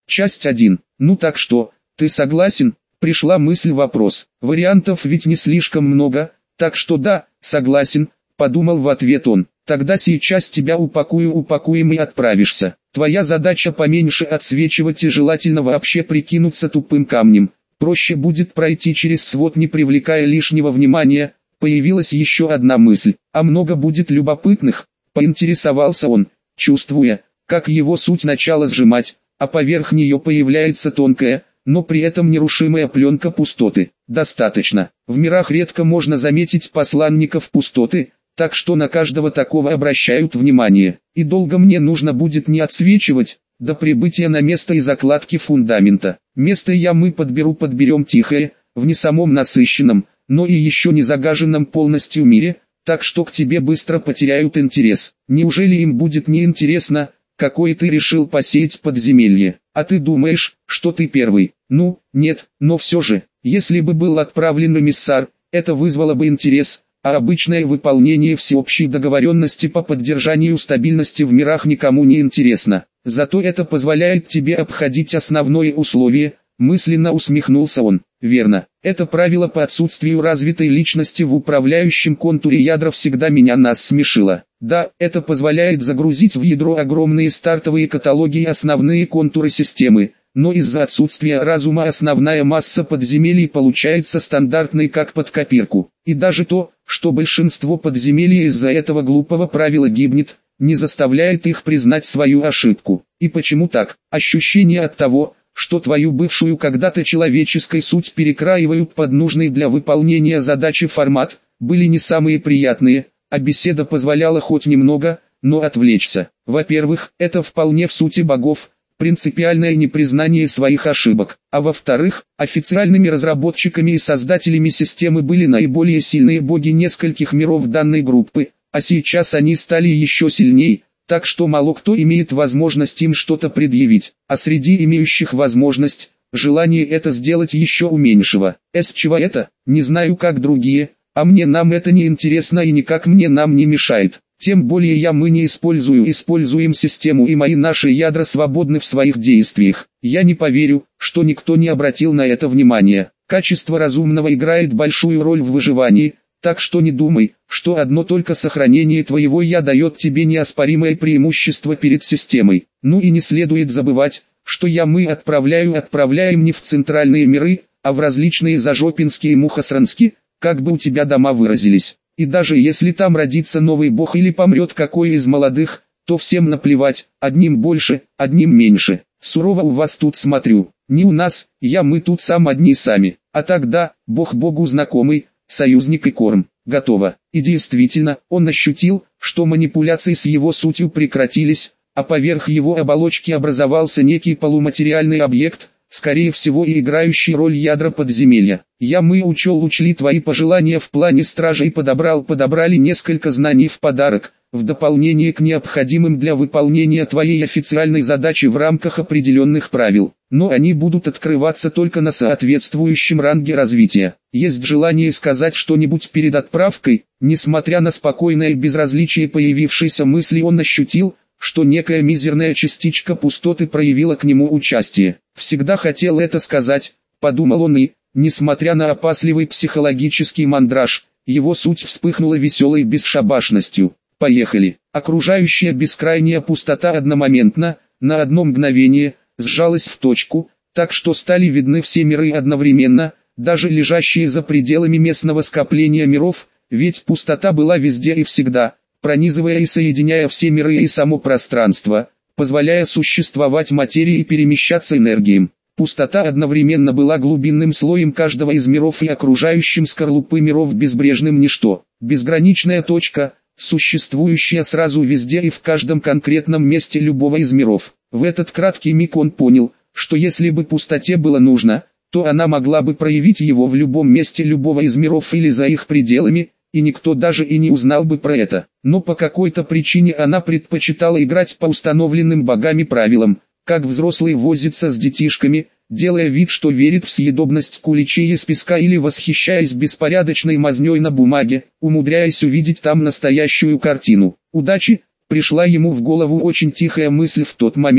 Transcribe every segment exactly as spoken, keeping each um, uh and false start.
Часть один. Ну так что, ты согласен? Пришла мысль-вопрос. Вариантов ведь не слишком много, так что да, согласен, подумал в ответ он. Тогда сейчас тебя упакую упакуем и отправишься. Твоя задача поменьше отсвечивать и желательно вообще прикинуться тупым камнем. Проще будет пройти через свод, не привлекая лишнего внимания. Появилась еще одна мысль. А много будет любопытных? Поинтересовался он, чувствуя, как его суть начала сжимать, а поверх нее появляется тонкая, но при этом нерушимая пленка пустоты. Достаточно. В мирах редко можно заметить посланников пустоты, так что на каждого такого обращают внимание. И долго мне нужно будет не отсвечивать, до прибытия на место и закладки фундамента. Место я мы подберу подберем тихое, в не самом насыщенном, но и еще не загаженном полностью мире, так что к тебе быстро потеряют интерес. Неужели им будет неинтересно, какое ты решил посеять подземелье? А ты думаешь, что ты первый? Ну, нет, но все же, если бы был отправлен эмиссар, это вызвало бы интерес, а обычное выполнение всеобщей договоренности по поддержанию стабильности в мирах никому не интересно. Зато это позволяет тебе обходить основное условие, мысленно усмехнулся он. Верно, это правило по отсутствию развитой личности в управляющем контуре ядра всегда меня нас смешило. Да, это позволяет загрузить в ядро огромные стартовые каталоги и основные контуры системы, но из-за отсутствия разума основная масса подземелий получается стандартной как под копирку. И даже то, что большинство подземелий из-за этого глупого правила гибнет, не заставляет их признать свою ошибку. И почему так? Ощущение от того, что твою бывшую когда-то человеческой суть перекраивают под нужный для выполнения задачи формат, были не самые приятные, а беседа позволяла хоть немного, но отвлечься. Во-первых, это вполне в сути богов, принципиальное непризнание своих ошибок, а во-вторых, официальными разработчиками и создателями системы были наиболее сильные боги нескольких миров данной группы, а сейчас они стали еще сильнее, так что мало кто имеет возможность им что-то предъявить, а среди имеющих возможность, желание это сделать еще у меньшего. С чего это? Не знаю как другие, а мне нам это не интересно и никак мне нам не мешает. Тем более я мы не использую используем систему и мои наши ядра свободны в своих действиях. Я не поверю, что никто не обратил на это внимания. Качество разумного играет большую роль в выживании, так что не думай, что одно только сохранение твоего «я» дает тебе неоспоримое преимущество перед системой. Ну и не следует забывать, что «я» мы отправляю отправляем не в центральные миры, а в различные зажопинские мухосрански, как бы у тебя дома выразились. И даже если там родится новый бог или помрет какой из молодых, то всем наплевать, одним больше, одним меньше. Сурово у вас тут смотрю, не у нас, я мы тут сам одни сами. А тогда, бог богу знакомый, союзник и корм, готово. И действительно, он ощутил, что манипуляции с его сутью прекратились, а поверх его оболочки образовался некий полуматериальный объект, скорее всего и играющий роль ядра подземелья. Я мы учел учли твои пожелания в плане стражи и подобрал подобрали несколько знаний в подарок, в дополнение к необходимым для выполнения твоей официальной задачи в рамках определенных правил. Но они будут открываться только на соответствующем ранге развития. Есть желание сказать что-нибудь перед отправкой? Несмотря на спокойное безразличие появившейся мысли, он ощутил, что некая мизерная частичка пустоты проявила к нему участие. Всегда хотел это сказать, подумал он и, несмотря на опасливый психологический мандраж, его суть вспыхнула веселой бесшабашностью. Поехали. Окружающая бескрайняя пустота одномоментно, на одно мгновение, сжалась в точку, так что стали видны все миры одновременно, даже лежащие за пределами местного скопления миров, ведь пустота была везде и всегда, пронизывая и соединяя все миры и само пространство, позволяя существовать материи и перемещаться энергиям. Пустота одновременно была глубинным слоем каждого из миров и окружающим скорлупы миров безбрежным ничто. Безграничная точка, существующая сразу везде и в каждом конкретном месте любого из миров. В этот краткий миг он понял, что если бы пустоте было нужно, то она могла бы проявить его в любом месте любого из миров или за их пределами, и никто даже и не узнал бы про это. Но по какой-то причине она предпочитала играть по установленным богами правилам, как взрослый возится с детишками, делая вид, что верит в съедобность куличей из песка или восхищаясь беспорядочной мазнёй на бумаге, умудряясь увидеть там настоящую картину. Удачи! Пришла ему в голову очень тихая мысль в тот момент,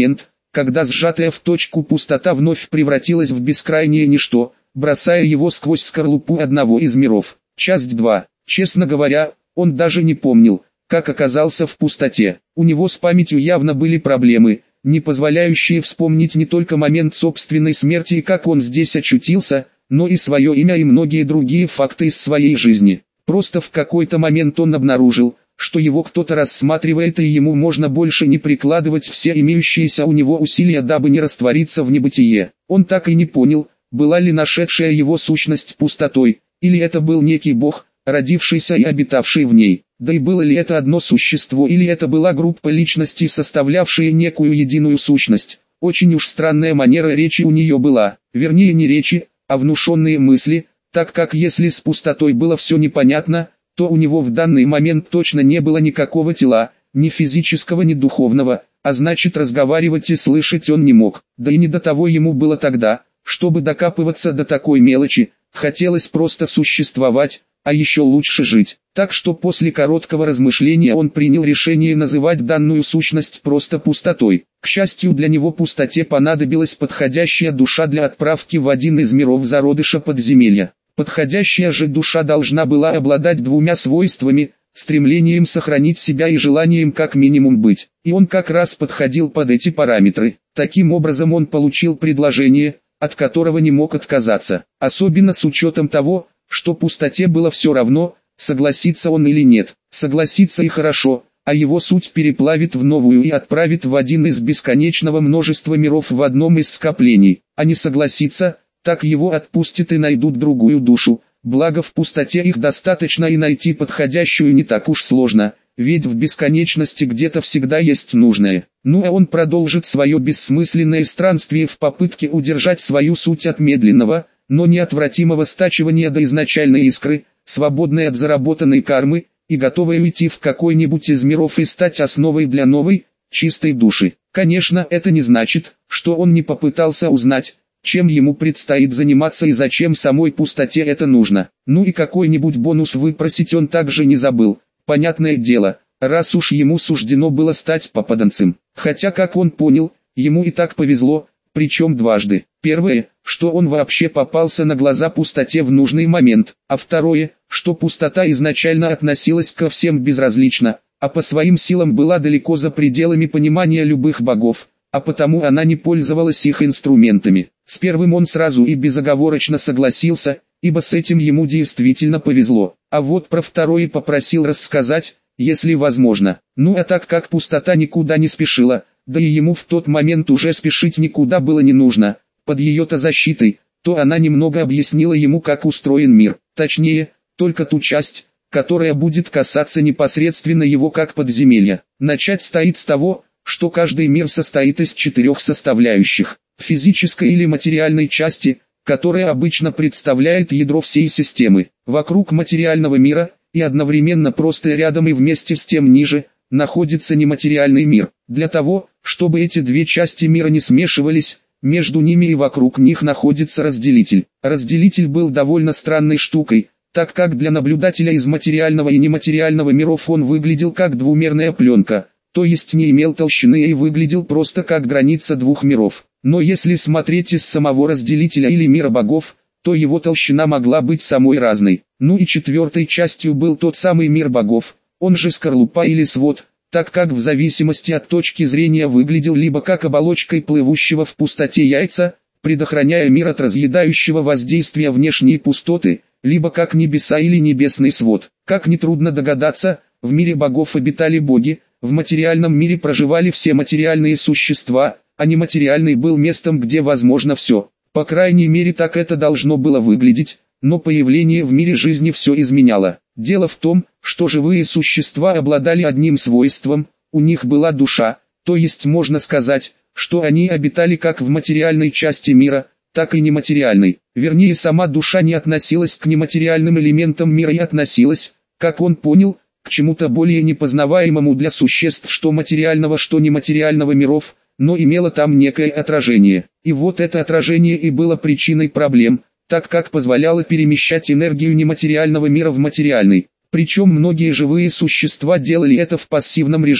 когда сжатая в точку пустота вновь превратилась в бескрайнее ничто, бросая его сквозь скорлупу одного из миров. Часть два. Честно говоря, он даже не помнил, как оказался в пустоте. У него с памятью явно были проблемы, не позволяющие вспомнить не только момент собственной смерти и как он здесь очутился, но и свое имя и многие другие факты из своей жизни. Просто в какой-то момент он обнаружил, что его кто-то рассматривает и ему можно больше не прикладывать все имеющиеся у него усилия, дабы не раствориться в небытие. Он так и не понял, была ли нашедшая его сущность пустотой, или это был некий бог, родившийся и обитавший в ней. Да и было ли это одно существо, или это была группа личностей, составлявшие некую единую сущность. Очень уж странная манера речи у нее была, вернее не речи, а внушенные мысли, так как если с пустотой было все непонятно, то у него в данный момент точно не было никакого тела, ни физического, ни духовного, а значит разговаривать и слышать он не мог. Да и не до того ему было тогда, чтобы докапываться до такой мелочи, хотелось просто существовать, а еще лучше жить. Так что после короткого размышления он принял решение называть данную сущность просто пустотой. К счастью для него, пустоте понадобилась подходящая душа для отправки в один из миров зародыша подземелья. Подходящая же душа должна была обладать двумя свойствами: стремлением сохранить себя и желанием как минимум быть. И он как раз подходил под эти параметры. Таким образом он получил предложение, от которого не мог отказаться. Особенно с учетом того, что пустоте было все равно, согласится он или нет. Согласится и хорошо, а его суть переплавит в новую и отправит в один из бесконечного множества миров в одном из скоплений. А не согласится, так его отпустят и найдут другую душу. Благо в пустоте их достаточно и найти подходящую не так уж сложно, ведь в бесконечности где-то всегда есть нужное. Ну а он продолжит свое бессмысленное странствие в попытке удержать свою суть от медленного, но неотвратимого стачивания до изначальной искры, свободной от заработанной кармы, и готовой уйти в какой-нибудь из миров и стать основой для новой, чистой души. Конечно, это не значит, что он не попытался узнать, чем ему предстоит заниматься и зачем самой пустоте это нужно. Ну и какой-нибудь бонус выпросить он также не забыл. Понятное дело, раз уж ему суждено было стать попаданцем. Хотя, как он понял, ему и так повезло, причем дважды. Первое, что он вообще попался на глаза пустоте в нужный момент, а второе, что пустота изначально относилась ко всем безразлично, а по своим силам была далеко за пределами понимания любых богов, а потому она не пользовалась их инструментами. С первым он сразу и безоговорочно согласился, ибо с этим ему действительно повезло, а вот про второе попросил рассказать, если возможно. Ну а так как пустота никуда не спешила, да и ему в тот момент уже спешить никуда было не нужно, под ее-то защитой, то она немного объяснила ему, как устроен мир, точнее, только ту часть, которая будет касаться непосредственно его как подземелья. Начать стоит с того, что каждый мир состоит из четырех составляющих: физической или материальной части, которая обычно представляет ядро всей системы. Вокруг материального мира, и одновременно просто рядом и вместе с тем ниже, находится нематериальный мир. Для того, чтобы эти две части мира не смешивались, между ними и вокруг них находится разделитель. Разделитель был довольно странной штукой, так как для наблюдателя из материального и нематериального миров он выглядел как двумерная пленка, то есть не имел толщины и выглядел просто как граница двух миров. Но если смотреть из самого разделителя или мира богов, то его толщина могла быть самой разной. Ну и четвертой частью был тот самый мир богов, он же скорлупа или свод, так как в зависимости от точки зрения выглядел либо как оболочкой плывущего в пустоте яйца, предохраняя мир от разъедающего воздействия внешней пустоты, либо как небеса или небесный свод. Как нетрудно догадаться, в мире богов обитали боги, в материальном мире проживали все материальные существа, а нематериальный был местом, где возможно все. По крайней мере так это должно было выглядеть, но появление в мире жизни все изменяло. Дело в том, что живые существа обладали одним свойством, у них была душа, то есть можно сказать, что они обитали как в материальной части мира, так и нематериальной. Вернее, сама душа не относилась к нематериальным элементам мира и относилась, как он понял, к чему-то более непознаваемому для существ что материального, что нематериального миров, но имела там некое отражение. И вот это отражение и было причиной проблем, так как позволяло перемещать энергию нематериального мира в материальный. Причем многие живые существа делали это в пассивном режиме,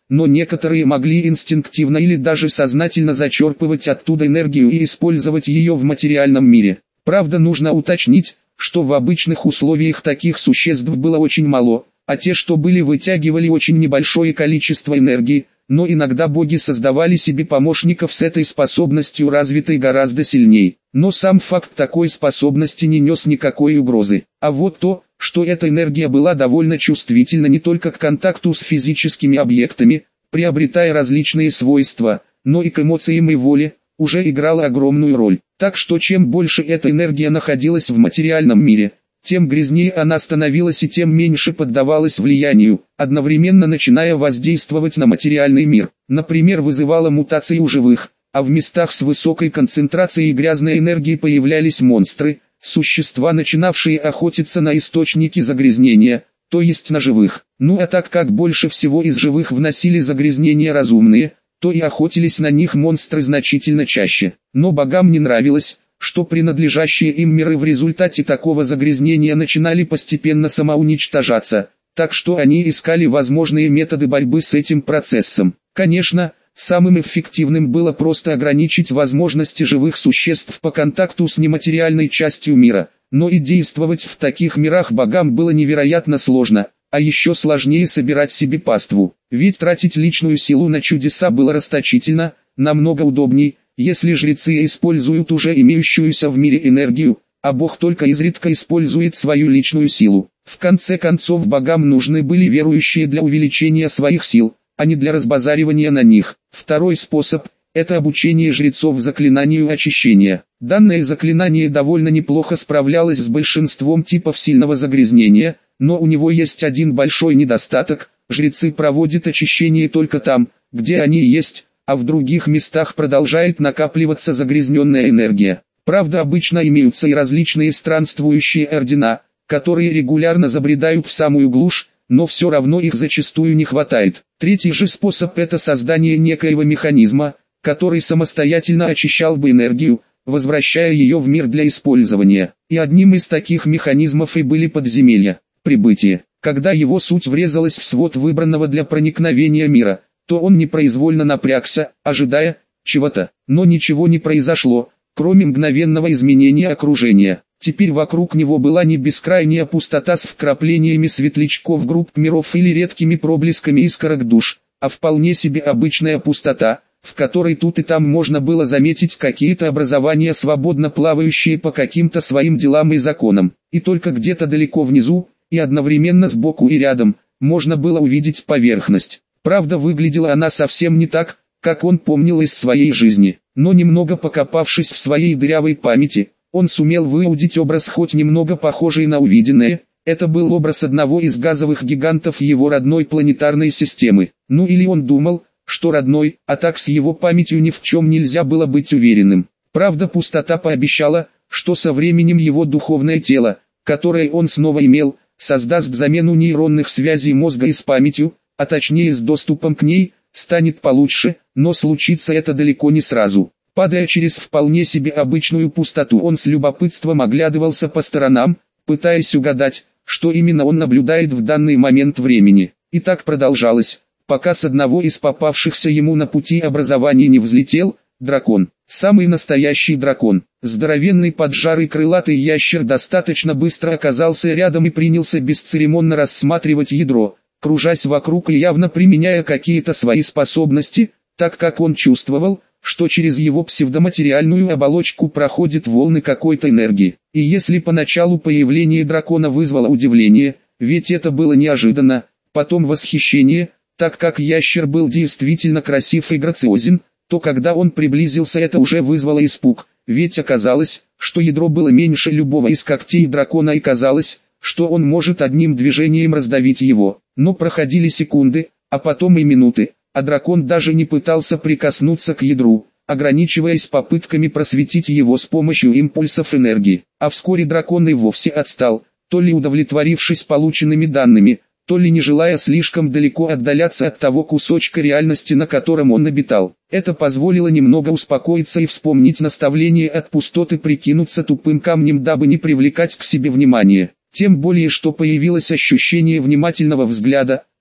но некоторые могли инстинктивно или даже сознательно зачерпывать оттуда энергию и использовать ее в материальном мире. Правда, нужно уточнить, что в обычных условиях таких существ было очень мало, а те, что были, вытягивали очень небольшое количество энергии, но иногда боги создавали себе помощников с этой способностью, развитой гораздо сильнее. Но сам факт такой способности не нес никакой угрозы. А вот то, что эта энергия была довольно чувствительна не только к контакту с физическими объектами, приобретая различные свойства, но и к эмоциям и воле, уже играла огромную роль. Так что чем больше эта энергия находилась в материальном мире, тем грязнее она становилась и тем меньше поддавалась влиянию, одновременно начиная воздействовать на материальный мир. Например, вызывала мутации у живых, а в местах с высокой концентрацией грязной энергии появлялись монстры, существа, начинавшие охотиться на источники загрязнения, то есть на живых. Ну а так как больше всего из живых вносили загрязнения разумные, то и охотились на них монстры значительно чаще. Но богам не нравилось, что принадлежащие им миры в результате такого загрязнения начинали постепенно самоуничтожаться, так что они искали возможные методы борьбы с этим процессом. Конечно, самым эффективным было просто ограничить возможности живых существ по контакту с нематериальной частью мира, но и действовать в таких мирах богам было невероятно сложно, а еще сложнее собирать себе паству, ведь тратить личную силу на чудеса было расточительно, намного удобней, если жрецы используют уже имеющуюся в мире энергию, а бог только изредка использует свою личную силу. В конце концов, богам нужны были верующие для увеличения своих сил, а не для разбазаривания на них. Второй способ – это обучение жрецов заклинанию очищения. Данное заклинание довольно неплохо справлялось с большинством типов сильного загрязнения, но у него есть один большой недостаток – жрецы проводят очищение только там, где они есть, а в других местах продолжает накапливаться загрязненная энергия. Правда, обычно имеются и различные странствующие ордена, которые регулярно забредают в самую глушь, но все равно их зачастую не хватает. Третий же способ – это создание некоего механизма, который самостоятельно очищал бы энергию, возвращая ее в мир для использования. И одним из таких механизмов и были подземелья. Прибытие. Когда его суть врезалась в свод выбранного для проникновения мира, то он непроизвольно напрягся, ожидая чего-то, но ничего не произошло, кроме мгновенного изменения окружения. Теперь вокруг него была не бескрайняя пустота с вкраплениями светлячков групп миров или редкими проблесками искорок душ, а вполне себе обычная пустота, в которой тут и там можно было заметить какие-то образования, свободно плавающие по каким-то своим делам и законам. И только где-то далеко внизу, и одновременно сбоку и рядом, можно было увидеть поверхность. Правда, выглядела она совсем не так, как он помнил из своей жизни, но немного покопавшись в своей дырявой памяти, он сумел выудить образ хоть немного похожий на увиденное. Это был образ одного из газовых гигантов его родной планетарной системы. Ну или он думал, что родной, а так с его памятью ни в чем нельзя было быть уверенным. Правда, пустота пообещала, что со временем его духовное тело, которое он снова имел, создаст замену нейронных связей мозга и с памятью, а точнее с доступом к ней, станет получше, но случится это далеко не сразу. Падая через вполне себе обычную пустоту, он с любопытством оглядывался по сторонам, пытаясь угадать, что именно он наблюдает в данный момент времени. И так продолжалось, пока с одного из попавшихся ему на пути образований не взлетел дракон. Самый настоящий дракон. Здоровенный поджарый крылатый ящер достаточно быстро оказался рядом и принялся бесцеремонно рассматривать ядро, кружась вокруг и явно применяя какие-то свои способности, так как он чувствовал, что через его псевдоматериальную оболочку проходят волны какой-то энергии. И если поначалу появление дракона вызвало удивление, ведь это было неожиданно, потом восхищение, так как ящер был действительно красив и грациозен, то когда он приблизился, это уже вызвало испуг, ведь оказалось, что ядро было меньше любого из когтей дракона и казалось, что он может одним движением раздавить его. Но проходили секунды, а потом и минуты, а дракон даже не пытался прикоснуться к ядру, ограничиваясь попытками просветить его с помощью импульсов энергии. А вскоре дракон и вовсе отстал, то ли удовлетворившись полученными данными, то ли не желая слишком далеко отдаляться от того кусочка реальности, на котором он обитал. Это позволило немного успокоиться и вспомнить наставление от пустоты прикинуться тупым камнем, дабы не привлекать к себе внимания. Тем более, что появилось ощущение внимательного взгляда,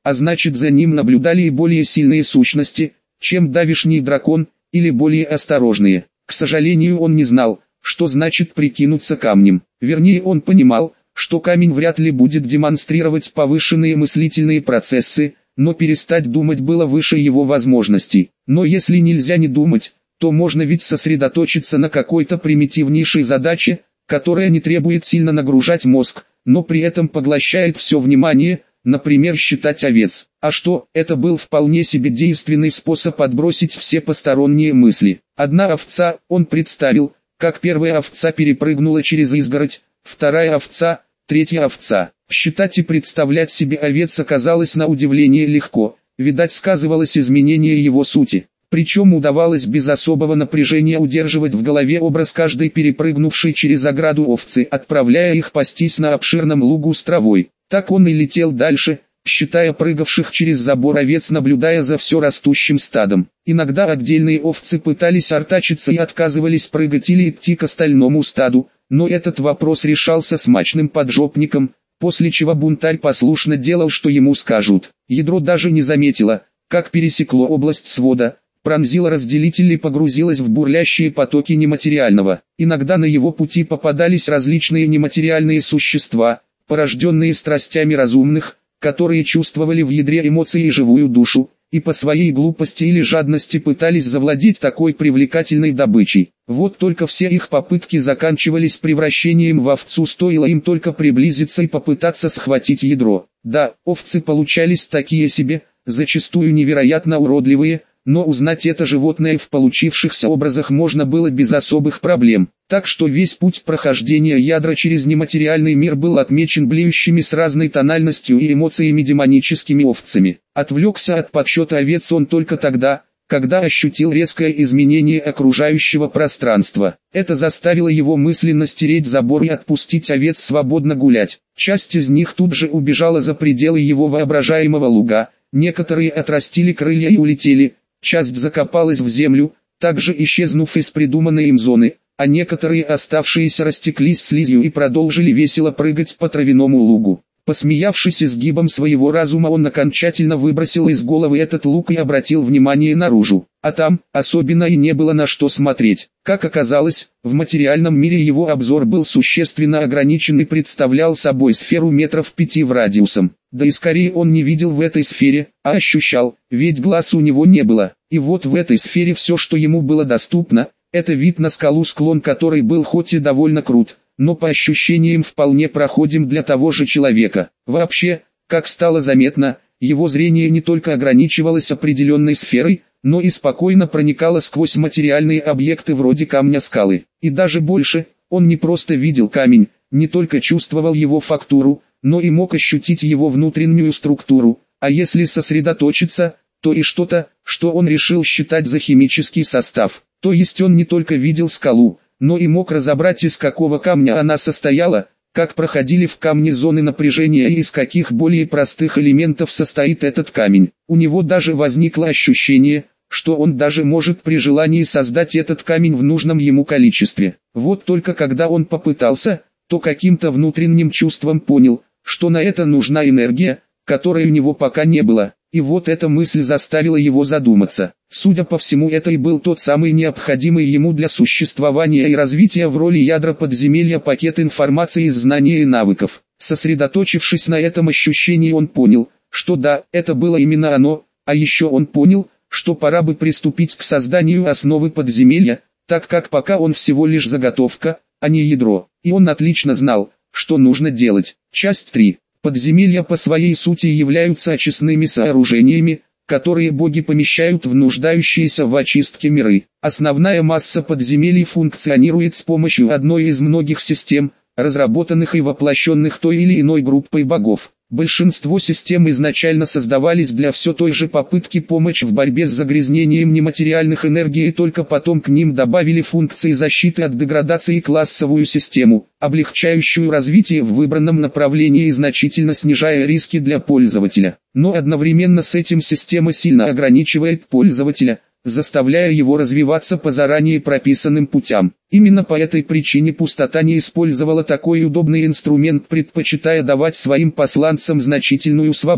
а значит за ним наблюдали и более сильные сущности, чем давишний дракон, или более осторожные. К сожалению, он не знал, что значит прикинуться камнем. Вернее, он понимал, что камень вряд ли будет демонстрировать повышенные мыслительные процессы, но перестать думать было выше его возможностей. Но если нельзя не думать, то можно ведь сосредоточиться на какой-то примитивнейшей задаче, которая не требует сильно нагружать мозг, но при этом поглощает все внимание, например, считать овец. А что, это был вполне себе действенный способ отбросить все посторонние мысли. Одна овца, он представил, как первая овца перепрыгнула через изгородь, вторая овца, третья овца. Считать и представлять себе овец оказалось на удивление легко, видать сказывалось изменение его сути. Причем удавалось без особого напряжения удерживать в голове образ каждой перепрыгнувшей через ограду овцы, отправляя их пастись на обширном лугу с травой. Так он и летел дальше, считая прыгавших через забор овец, наблюдая за все растущим стадом. Иногда отдельные овцы пытались артачиться и отказывались прыгать или идти к остальному стаду, но этот вопрос решался смачным поджопником, после чего бунтарь послушно делал, что ему скажут. Ядро даже не заметило, как пересекло область свода, пронзило разделитель и погрузилось в бурлящие потоки нематериального. Иногда на его пути попадались различные нематериальные существа, порожденные страстями разумных, которые чувствовали в ядре эмоции и живую душу, и по своей глупости или жадности пытались завладеть такой привлекательной добычей. Вот только все их попытки заканчивались превращением в овцу, стоило им только приблизиться и попытаться схватить ядро. Да, овцы получались такие себе, зачастую невероятно уродливые, но узнать это животное в получившихся образах можно было без особых проблем. Так что весь путь прохождения ядра через нематериальный мир был отмечен блеющими с разной тональностью и эмоциями демоническими овцами. Отвлекся от подсчета овец он только тогда, когда ощутил резкое изменение окружающего пространства. Это заставило его мысленно стереть забор и отпустить овец свободно гулять. Часть из них тут же убежала за пределы его воображаемого луга, некоторые отрастили крылья и улетели, часть закопалась в землю, также исчезнув из придуманной им зоны, а некоторые оставшиеся растеклись слизью и продолжили весело прыгать по травяному лугу. Посмеявшись изгибом своего разума, он окончательно выбросил из головы этот лук и обратил внимание наружу. А там, особенно и не было на что смотреть. Как оказалось, в материальном мире его обзор был существенно ограничен и представлял собой сферу метров пяти в радиусом. Да и скорее он не видел в этой сфере, а ощущал, ведь глаз у него не было. И вот в этой сфере все, что ему было доступно, это вид на скалу, склон которой был хоть и довольно крут, но по ощущениям вполне проходим для того же человека. Вообще, как стало заметно, его зрение не только ограничивалось определенной сферой, но и спокойно проникало сквозь материальные объекты вроде камня, скалы. И даже больше, он не просто видел камень, не только чувствовал его фактуру, но и мог ощутить его внутреннюю структуру, а если сосредоточиться, то и что-то, что он решил считать за химический состав. То есть он не только видел скалу, но и мог разобрать, из какого камня она состояла, как проходили в камне зоны напряжения и из каких более простых элементов состоит этот камень. У него даже возникло ощущение, что он даже может при желании создать этот камень в нужном ему количестве. Вот только когда он попытался, то каким-то внутренним чувством понял, что на это нужна энергия, которой у него пока не было. И вот эта мысль заставила его задуматься. Судя по всему, это и был тот самый необходимый ему для существования и развития в роли ядра подземелья пакет информации из знаний и навыков. Сосредоточившись на этом ощущении, он понял, что да, это было именно оно, а еще он понял, что пора бы приступить к созданию основы подземелья, так как пока он всего лишь заготовка, а не ядро. И он отлично знал, что нужно делать. Часть три. Подземелья по своей сути являются очистными сооружениями, которые боги помещают в нуждающиеся в очистке миры. Основная масса подземелий функционирует с помощью одной из многих систем, разработанных и воплощенных той или иной группой богов. Большинство систем изначально создавались для все той же попытки помочь в борьбе с загрязнением нематериальных энергий, и только потом к ним добавили функции защиты от деградации и классовую систему, облегчающую развитие в выбранном направлении и значительно снижая риски для пользователя. Но одновременно с этим система сильно ограничивает пользователя, заставляя его развиваться по заранее прописанным путям. Именно по этой причине пустота не использовала такой удобный инструмент, предпочитая давать своим посланцам значительную свободу.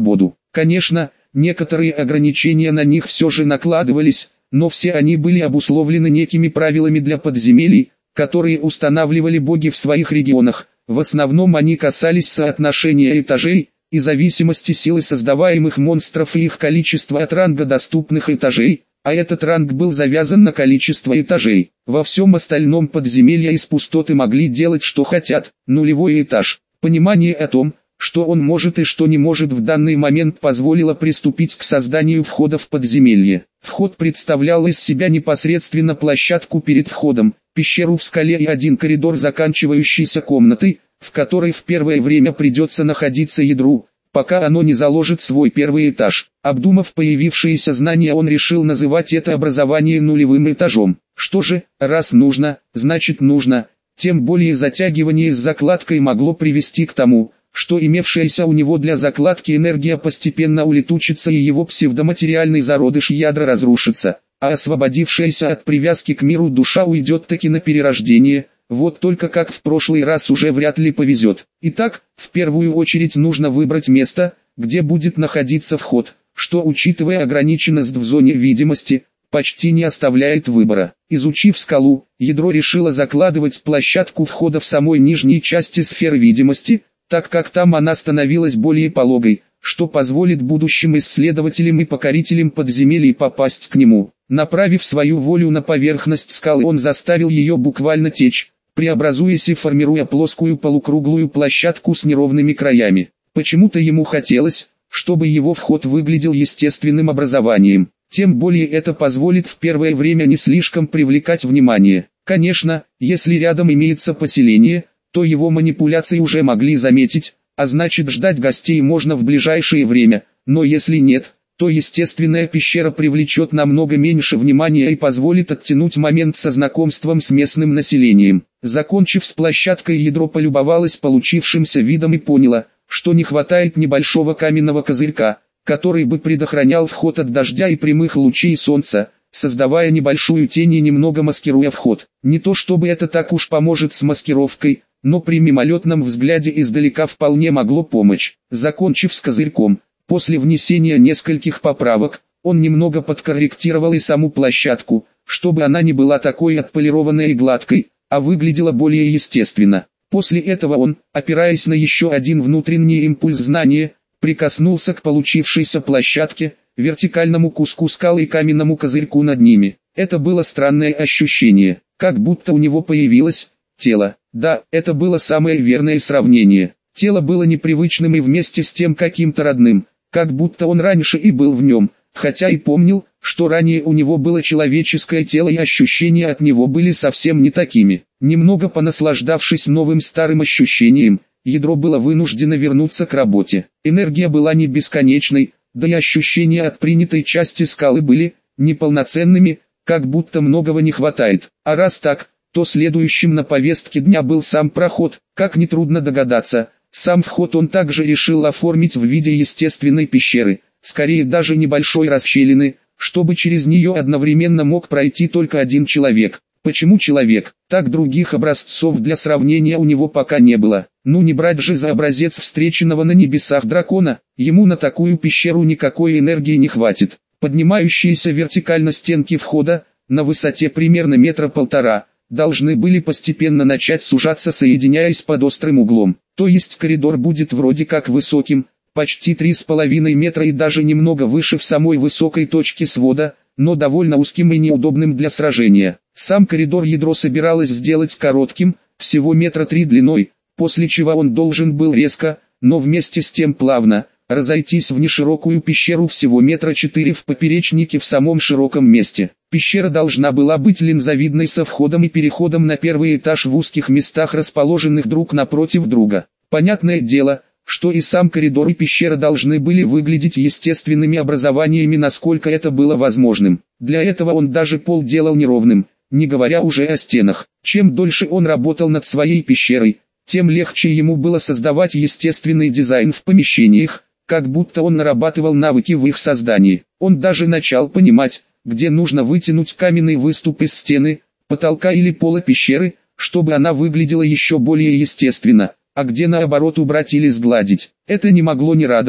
Конечно, некоторые ограничения на них все же накладывались, но все они были обусловлены некими правилами для подземелий, которые устанавливали боги в своих регионах. В основном они касались соотношения этажей и зависимости силы создаваемых монстров и их количества от ранга доступных этажей, а этот ранг был завязан на количество этажей. Во всем остальном подземелья из пустоты могли делать что хотят. Нулевой этаж. Понимание о том, что он может и что не может в данный момент, позволило приступить к созданию входа в подземелье. Вход представлял из себя непосредственно площадку перед входом, пещеру в скале и один коридор, заканчивающийся комнатой, в которой в первое время придется находиться ядру, пока оно не заложит свой первый этаж. Обдумав появившиеся знания, он решил называть это образование нулевым этажом. Что же, раз нужно, значит нужно, тем более затягивание с закладкой могло привести к тому, что имевшаяся у него для закладки энергия постепенно улетучится и его псевдоматериальный зародыш ядра разрушится, а освободившаяся от привязки к миру душа уйдет таки на перерождение. Вот только как в прошлый раз уже вряд ли повезет. Итак, в первую очередь нужно выбрать место, где будет находиться вход, что, учитывая ограниченность в зоне видимости, почти не оставляет выбора. Изучив скалу, ядро решило закладывать площадку входа в самой нижней части сферы видимости, так как там она становилась более пологой, что позволит будущим исследователям и покорителям подземелий попасть к нему. Направив свою волю на поверхность скалы, он заставил ее буквально течь, преобразуясь и формируя плоскую полукруглую площадку с неровными краями. Почему-то ему хотелось, чтобы его вход выглядел естественным образованием. Тем более это позволит в первое время не слишком привлекать внимание. Конечно, если рядом имеется поселение, то его манипуляции уже могли заметить, а значит ждать гостей можно в ближайшее время, но если нет, то естественная пещера привлечет намного меньше внимания и позволит оттянуть момент со знакомством с местным населением. Закончив с площадкой, ядро полюбовалось получившимся видом и поняло, что не хватает небольшого каменного козырька, который бы предохранял вход от дождя и прямых лучей солнца, создавая небольшую тень и немного маскируя вход. Не то чтобы это так уж поможет с маскировкой, но при мимолетном взгляде издалека вполне могло помочь. Закончив с козырьком, после внесения нескольких поправок, он немного подкорректировал и саму площадку, чтобы она не была такой отполированной и гладкой, а выглядела более естественно. После этого он, опираясь на еще один внутренний импульс знания, прикоснулся к получившейся площадке, вертикальному куску скалы и каменному козырьку над ними. Это было странное ощущение, как будто у него появилось тело. Да, это было самое верное сравнение. Тело было непривычным и вместе с тем каким-то родным, как будто он раньше и был в нем, хотя и помнил, что ранее у него было человеческое тело и ощущения от него были совсем не такими. Немного понаслаждавшись новым старым ощущением, ядро было вынуждено вернуться к работе. Энергия была не бесконечной, да и ощущения от принятой части скалы были неполноценными, как будто многого не хватает. А раз так, то следующим на повестке дня был сам проход. Как нетрудно догадаться, сам вход он также решил оформить в виде естественной пещеры, скорее даже небольшой расщелины, чтобы через нее одновременно мог пройти только один человек. Почему человек? Так других образцов для сравнения у него пока не было. Ну не брать же за образец встреченного на небесах дракона, ему на такую пещеру никакой энергии не хватит. Поднимающиеся вертикально стенки входа, на высоте примерно метра полтора, должны были постепенно начать сужаться, соединяясь под острым углом. То есть коридор будет вроде как высоким, почти три с половиной метра и даже немного выше в самой высокой точке свода, но довольно узким и неудобным для сражения. Сам коридор ядро собиралось сделать коротким, всего метра три длиной, после чего он должен был резко, но вместе с тем плавно, разойтись в неширокую пещеру всего метра четыре в поперечнике в самом широком месте. Пещера должна была быть линзовидной со входом и переходом на первый этаж в узких местах, расположенных друг напротив друга. Понятное дело, что и сам коридор и пещера должны были выглядеть естественными образованиями, насколько это было возможным. Для этого он даже пол делал неровным, не говоря уже о стенах. Чем дольше он работал над своей пещерой, тем легче ему было создавать естественный дизайн в помещениях, как будто он нарабатывал навыки в их создании. Он даже начал понимать, где нужно вытянуть каменный выступ из стены, потолка или пола пещеры, чтобы она выглядела еще более естественно, а где наоборот убрать или сгладить. Это не могло не радовать,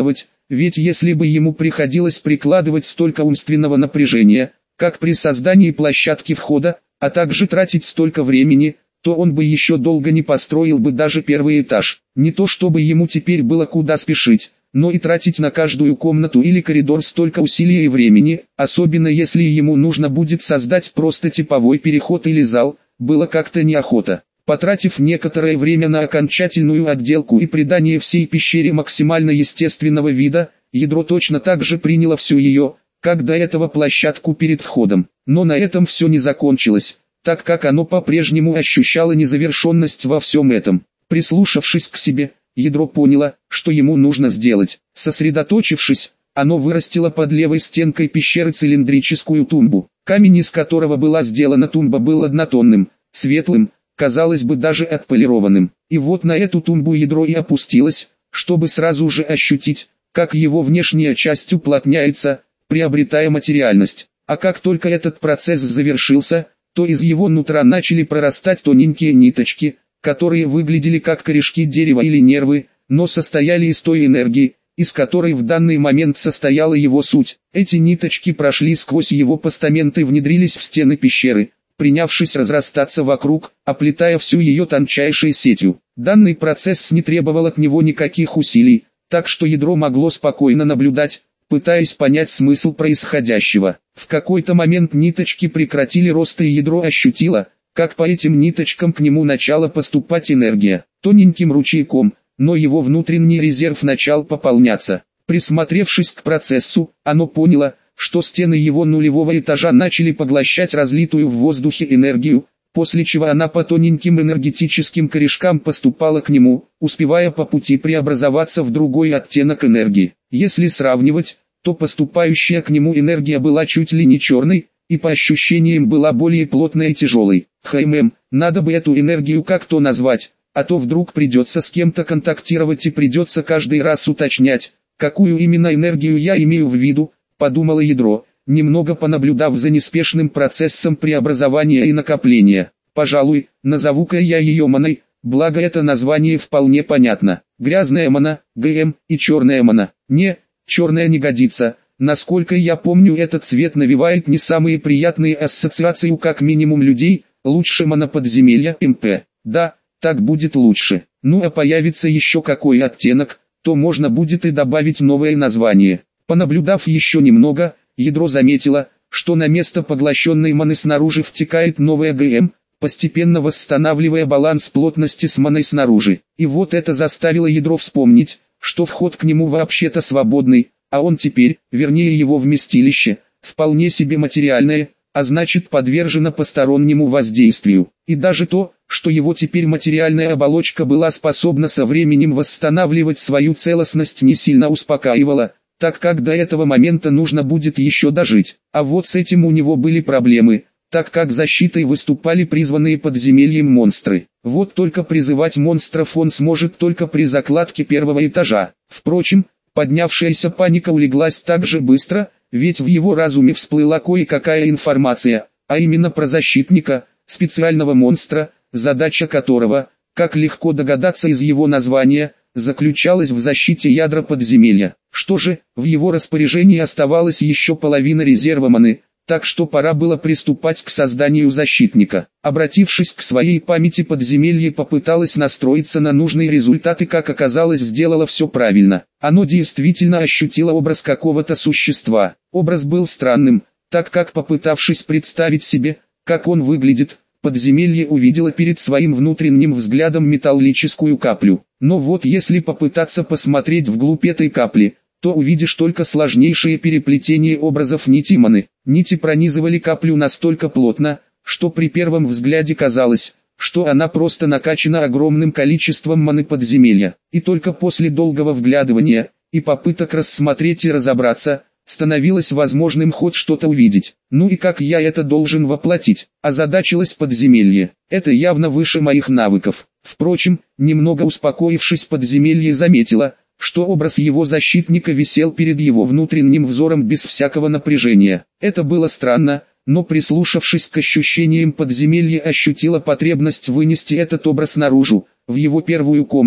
ведь если бы ему приходилось прикладывать столько умственного напряжения, как при создании площадки входа, а также тратить столько времени, то он бы еще долго не построил бы даже первый этаж. Не то чтобы ему теперь было куда спешить, но и тратить на каждую комнату или коридор столько усилий и времени, особенно если ему нужно будет создать просто типовой переход или зал, было как-то неохота. Потратив некоторое время на окончательную отделку и придание всей пещере максимально естественного вида, ядро точно так же приняло всю ее, как до этого площадку перед входом. Но на этом все не закончилось, так как оно по-прежнему ощущало незавершенность во всем этом. Прислушавшись к себе, ядро поняло, что ему нужно сделать. Сосредоточившись, оно вырастило под левой стенкой пещеры цилиндрическую тумбу. Камень, из которого была сделана тумба, был однотонным, светлым, казалось бы даже отполированным. И вот на эту тумбу ядро и опустилось, чтобы сразу же ощутить, как его внешняя часть уплотняется, приобретая материальность. А как только этот процесс завершился, то из его нутра начали прорастать тоненькие ниточки, которые выглядели как корешки дерева или нервы, но состояли из той энергии, из которой в данный момент состояла его суть. Эти ниточки прошли сквозь его постамент и внедрились в стены пещеры, принявшись разрастаться вокруг, оплетая всю ее тончайшей сетью. Данный процесс не требовал от него никаких усилий, так что ядро могло спокойно наблюдать, пытаясь понять смысл происходящего. В какой-то момент ниточки прекратили рост, и ядро ощутило, как по этим ниточкам к нему начала поступать энергия, тоненьким ручейком, но его внутренний резерв начал пополняться. Присмотревшись к процессу, оно поняло, что стены его нулевого этажа начали поглощать разлитую в воздухе энергию, после чего она по тоненьким энергетическим корешкам поступала к нему, успевая по пути преобразоваться в другой оттенок энергии. Если сравнивать, то поступающая к нему энергия была чуть ли не черной, и по ощущениям была более плотной и тяжелой. Хм, надо бы эту энергию как-то назвать, а то вдруг придется с кем-то контактировать и придется каждый раз уточнять, какую именно энергию я имею в виду, подумало ядро, немного понаблюдав за неспешным процессом преобразования и накопления. Пожалуй, назову-ка я ее маной, благо это название вполне понятно. Грязная мана, ГМ, и черная мана. Не, черная не годится. Насколько я помню, этот цвет навевает не самые приятные ассоциации у как минимум людей. Лучше мана подземелья, МП. Да, так будет лучше. Ну а появится еще какой оттенок, то можно будет и добавить новое название. Понаблюдав еще немного, ядро заметило, что на место поглощенной маны снаружи втекает новая ГМ, постепенно восстанавливая баланс плотности с маной снаружи. И вот это заставило ядро вспомнить, что вход к нему вообще-то свободный, а он теперь, вернее его вместилище, вполне себе материальное, а значит подвержено постороннему воздействию. И даже то, что его теперь материальная оболочка была способна со временем восстанавливать свою целостность, не сильно успокаивало, так как до этого момента нужно будет еще дожить. А вот с этим у него были проблемы, так как защитой выступали призванные подземельем монстры. Вот только призывать монстров он сможет только при закладке первого этажа. Впрочем, поднявшаяся паника улеглась так же быстро, ведь в его разуме всплыла кое-какая информация, а именно про защитника, специального монстра, задача которого, как легко догадаться из его названия, заключалась в защите ядра подземелья. Что же, в его распоряжении оставалась еще половина резерва маны, так что пора было приступать к созданию защитника. Обратившись к своей памяти, подземелье попыталось настроиться на нужные результаты, как оказалось, сделало все правильно. Оно действительно ощутило образ какого-то существа. Образ был странным, так как, попытавшись представить себе, как он выглядит, подземелье увидело перед своим внутренним взглядом металлическую каплю. Но вот если попытаться посмотреть вглубь этой капли, то увидишь только сложнейшее переплетение образов нити маны. Нити пронизывали каплю настолько плотно, что при первом взгляде казалось, что она просто накачана огромным количеством маны подземелья. И только после долгого вглядывания и попыток рассмотреть и разобраться, становилось возможным хоть что-то увидеть. Ну и как я это должен воплотить? Озадачилось подземелье. Это явно выше моих навыков. Впрочем, немного успокоившись, подземелье заметило, что образ его защитника висел перед его внутренним взором без всякого напряжения. Это было странно, но прислушавшись к ощущениям, подземелье ощутило потребность вынести этот образ наружу, в его первую комнату,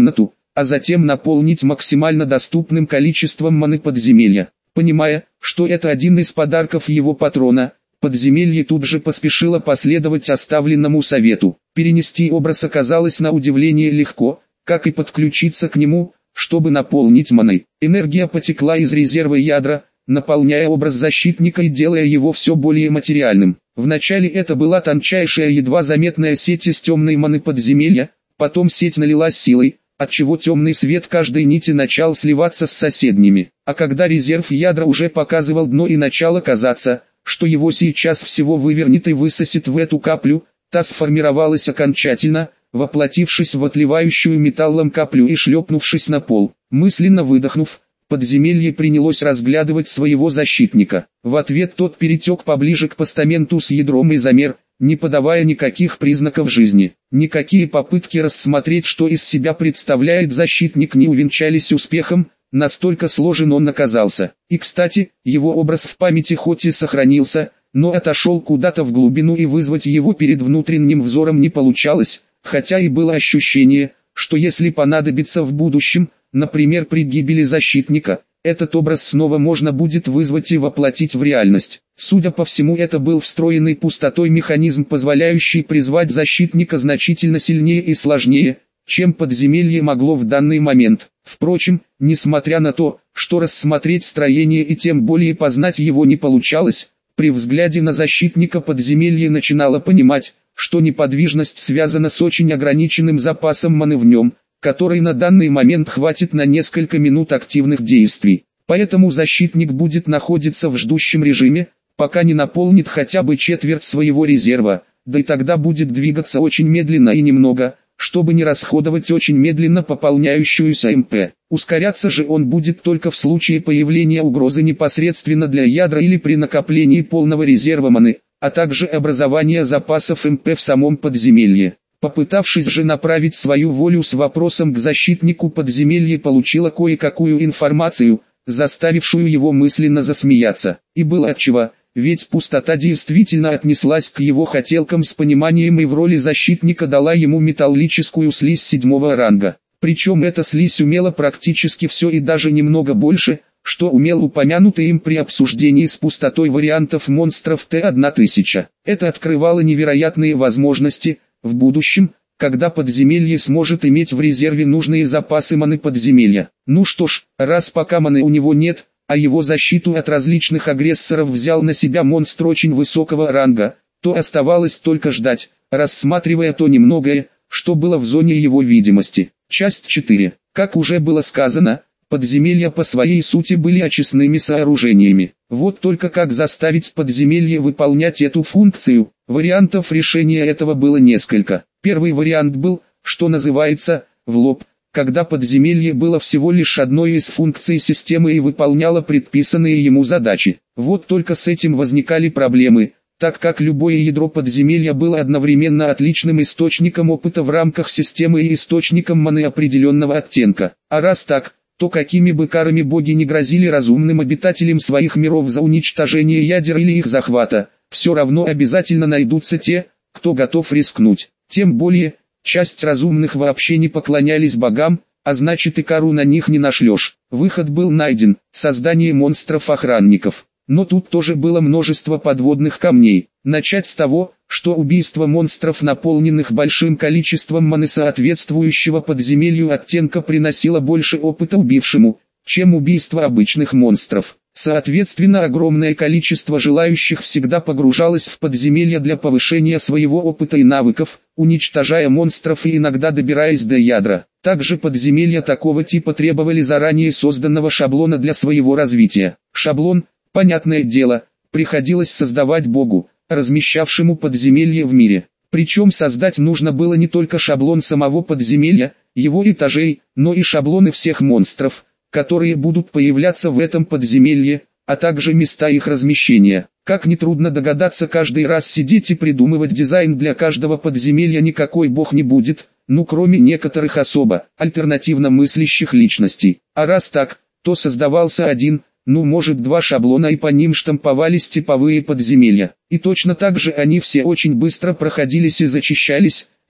а затем наполнить максимально доступным количеством маны подземелья. Понимая, что это один из подарков его патрона, подземелье тут же поспешило последовать оставленному совету. Перенести образ оказалось на удивление легко, как и подключиться к нему, чтобы наполнить маной. Энергия потекла из резерва ядра, наполняя образ защитника и делая его все более материальным. Вначале это была тончайшая едва заметная сеть из темной маны подземелья, потом сеть налилась силой, отчего темный свет каждой нити начал сливаться с соседними. А когда резерв ядра уже показывал дно и начало казаться, что его сейчас всего вывернет и высосет в эту каплю, та сформировалась окончательно, воплотившись в отливающую металлом каплю и шлепнувшись на пол. Мысленно выдохнув, подземелье принялось разглядывать своего защитника. В ответ тот перетек поближе к постаменту с ядром и замер, не подавая никаких признаков жизни. Никакие попытки рассмотреть, что из себя представляет защитник, не увенчались успехом, настолько сложен он оказался. И кстати, его образ в памяти хоть и сохранился, но отошел куда-то в глубину и вызвать его перед внутренним взором не получалось, хотя и было ощущение, что если понадобится в будущем, например при гибели защитника, этот образ снова можно будет вызвать и воплотить в реальность. Судя по всему, это был встроенный пустотой механизм, позволяющий призвать защитника значительно сильнее и сложнее, чем подземелье могло в данный момент. Впрочем, несмотря на то, что рассмотреть строение и тем более познать его не получалось, при взгляде на защитника подземелье начинало понимать, что неподвижность связана с очень ограниченным запасом маны в нем, который на данный момент хватит на несколько минут активных действий. Поэтому защитник будет находиться в ждущем режиме, пока не наполнит хотя бы четверть своего резерва, да и тогда будет двигаться очень медленно и немного, чтобы не расходовать очень медленно пополняющуюся эм пэ. Ускоряться же он будет только в случае появления угрозы непосредственно для ядра или при накоплении полного резерва маны, а также образования запасов эм пэ в самом подземелье. Попытавшись же направить свою волю с вопросом к защитнику, подземелье получило кое-какую информацию, заставившую его мысленно засмеяться. И было отчего, ведь пустота действительно отнеслась к его хотелкам с пониманием и в роли защитника дала ему металлическую слизь седьмого ранга. Причем эта слизь умела практически все и даже немного больше, что умел упомянутый им при обсуждении с пустотой вариантов монстров Т тысяча. Это открывало невероятные возможности. В будущем, когда подземелье сможет иметь в резерве нужные запасы маны подземелья. Ну что ж, раз пока маны у него нет, а его защиту от различных агрессоров взял на себя монстр очень высокого ранга, то оставалось только ждать, рассматривая то немногое, что было в зоне его видимости. Часть четыре. Как уже было сказано, подземелья по своей сути были очистными сооружениями. Вот только как заставить подземелье выполнять эту функцию? Вариантов решения этого было несколько. Первый вариант был, что называется, в лоб, когда подземелье было всего лишь одной из функций системы и выполняло предписанные ему задачи. Вот только с этим возникали проблемы, так как любое ядро подземелья было одновременно отличным источником опыта в рамках системы и источником маны определенного оттенка. А раз так, то какими бы карами боги не грозили разумным обитателям своих миров за уничтожение ядер или их захвата, все равно обязательно найдутся те, кто готов рискнуть. Тем более, часть разумных вообще не поклонялись богам, а значит и кару на них не нашлешь. Выход был найден – создание монстров-охранников. Но тут тоже было множество подводных камней. Начать с того, что убийство монстров, наполненных большим количеством маны соответствующего подземелью оттенка, приносило больше опыта убившему, чем убийство обычных монстров. Соответственно, огромное количество желающих всегда погружалось в подземелья для повышения своего опыта и навыков, уничтожая монстров и иногда добираясь до ядра. Также подземелья такого типа требовали заранее созданного шаблона для своего развития. Шаблон, понятное дело, приходилось создавать богу, размещавшему подземелье в мире. Причем создать нужно было не только шаблон самого подземелья, его этажей, но и шаблоны всех монстров, которые будут появляться в этом подземелье, а также места их размещения. Как нетрудно догадаться, каждый раз сидеть и придумывать дизайн для каждого подземелья никакой бог не будет, ну кроме некоторых особо альтернативно мыслящих личностей. А раз так, то создавался один, ну может два шаблона и по ним штамповались типовые подземелья. И точно так же они все очень быстро проходились и зачищались,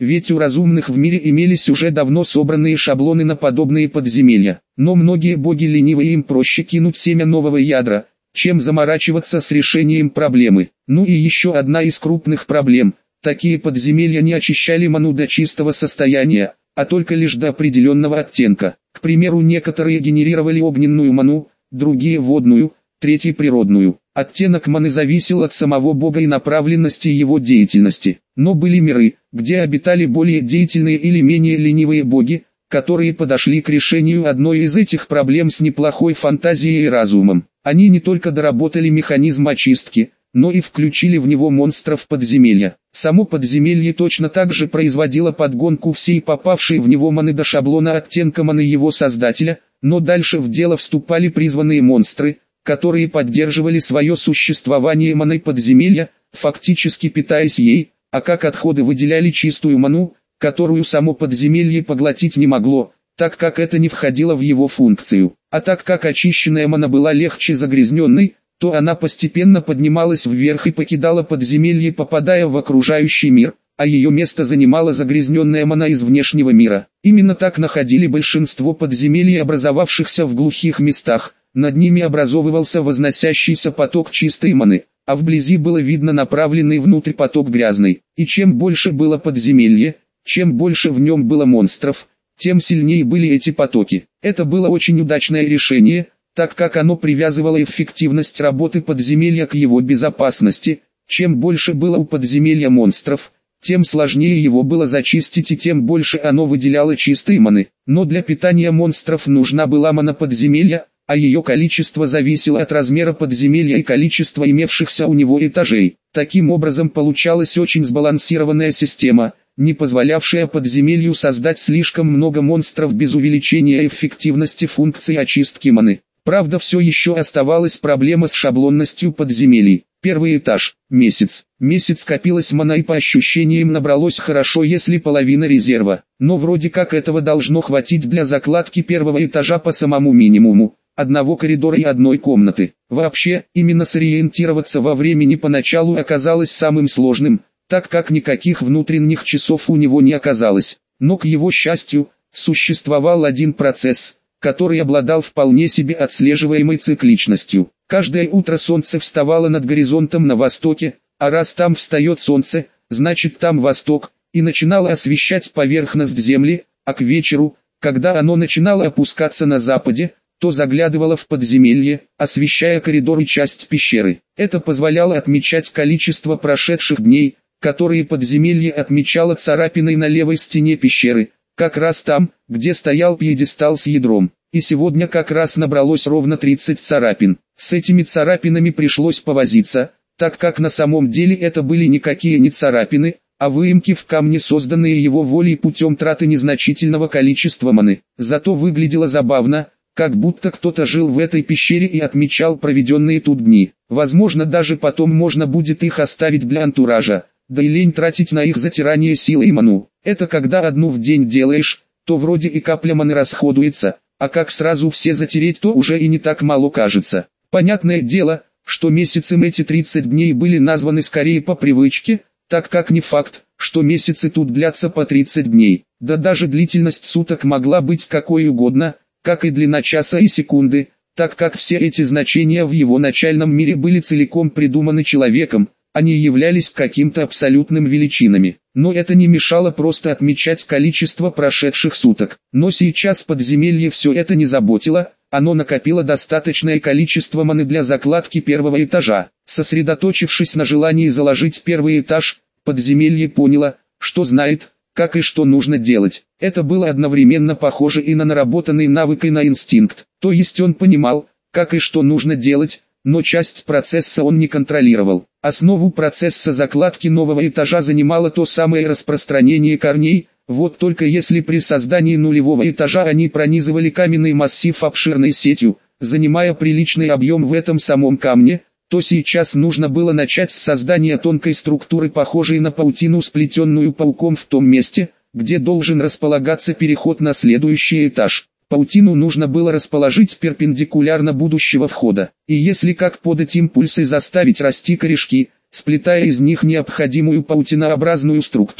ведь у разумных в мире имелись уже давно собранные шаблоны на подобные подземелья. Но многие боги ленивые, им проще кинуть семя нового ядра, чем заморачиваться с решением проблемы. Ну и еще одна из крупных проблем. Такие подземелья не очищали ману до чистого состояния, а только лишь до определенного оттенка. К примеру, некоторые генерировали огненную ману, другие водную, третьи природную. Оттенок маны зависел от самого бога и направленности его деятельности. Но были миры, где обитали более деятельные или менее ленивые боги, которые подошли к решению одной из этих проблем с неплохой фантазией и разумом. Они не только доработали механизм очистки, но и включили в него монстров подземелья. Само подземелье точно так же производило подгонку всей попавшей в него маны до шаблона оттенка маны его создателя, но дальше в дело вступали призванные монстры, которые поддерживали свое существование маной подземелья, фактически питаясь ей, а как отходы выделяли чистую ману, которую само подземелье поглотить не могло, так как это не входило в его функцию. А так как очищенная мана была легче загрязненной, то она постепенно поднималась вверх и покидала подземелье, попадая в окружающий мир, а ее место занимала загрязненная мана из внешнего мира. Именно так находили большинство подземелий, образовавшихся в глухих местах. Над ними образовывался возносящийся поток чистой маны, а вблизи было видно направленный внутрь поток грязный. И чем больше было подземелье, чем больше в нем было монстров, тем сильнее были эти потоки. Это было очень удачное решение, так как оно привязывало эффективность работы подземелья к его безопасности. Чем больше было у подземелья монстров, тем сложнее его было зачистить и тем больше оно выделяло чистой маны. Но для питания монстров нужна была мана подземелья, а ее количество зависело от размера подземелья и количества имевшихся у него этажей. Таким образом получалась очень сбалансированная система, не позволявшая подземелью создать слишком много монстров без увеличения эффективности функции очистки маны. Правда, все еще оставалась проблема с шаблонностью подземелий. Первый этаж – месяц. Месяц копилась мана и по ощущениям набралось хорошо, если половина резерва. Но вроде как этого должно хватить для закладки первого этажа по самому минимуму. Одного коридора и одной комнаты. Вообще, именно сориентироваться во времени поначалу оказалось самым сложным, так как никаких внутренних часов у него не оказалось. Но к его счастью, существовал один процесс, который обладал вполне себе отслеживаемой цикличностью. Каждое утро солнце вставало над горизонтом на востоке, а раз там встает солнце, значит там восток, и начинало освещать поверхность земли, а к вечеру, когда оно начинало опускаться на западе, то заглядывало в подземелье, освещая коридор и часть пещеры. Это позволяло отмечать количество прошедших дней, которые подземелье отмечало царапиной на левой стене пещеры, как раз там, где стоял пьедестал с ядром. И сегодня как раз набралось ровно тридцать царапин. С этими царапинами пришлось повозиться, так как на самом деле это были никакие не царапины, а выемки в камне, созданные его волей путем траты незначительного количества маны. Зато выглядело забавно, как будто кто-то жил в этой пещере и отмечал проведенные тут дни. Возможно, даже потом можно будет их оставить для антуража, да и лень тратить на их затирание силой ману. Это когда одну в день делаешь, то вроде и капля маны расходуется, а как сразу все затереть, то уже и не так мало кажется. Понятное дело, что месяцем эти тридцать дней были названы скорее по привычке, так как не факт, что месяцы тут длятся по тридцать дней. Да даже длительность суток могла быть какой угодно, как и длина часа и секунды, так как все эти значения в его начальном мире были целиком придуманы человеком, они являлись каким-то абсолютным величинами. Но это не мешало просто отмечать количество прошедших суток. Но сейчас подземелье все это не заботило, оно накопило достаточное количество маны для закладки первого этажа. Сосредоточившись на желании заложить первый этаж, подземелье поняло, что знает, как и что нужно делать. Это было одновременно похоже и на наработанный навык, и на инстинкт. То есть он понимал, как и что нужно делать, но часть процесса он не контролировал. Основу процесса закладки нового этажа занимало то самое распространение корней, вот только если при создании нулевого этажа они пронизывали каменный массив обширной сетью, занимая приличный объем в этом самом камне, то сейчас нужно было начать с создания тонкой структуры, похожей на паутину, сплетенную пауком в том месте, где должен располагаться переход на следующий этаж. Паутину нужно было расположить перпендикулярно будущего входа, и если как подать импульсы, заставить расти корешки, сплетая из них необходимую паутинообразную структуру,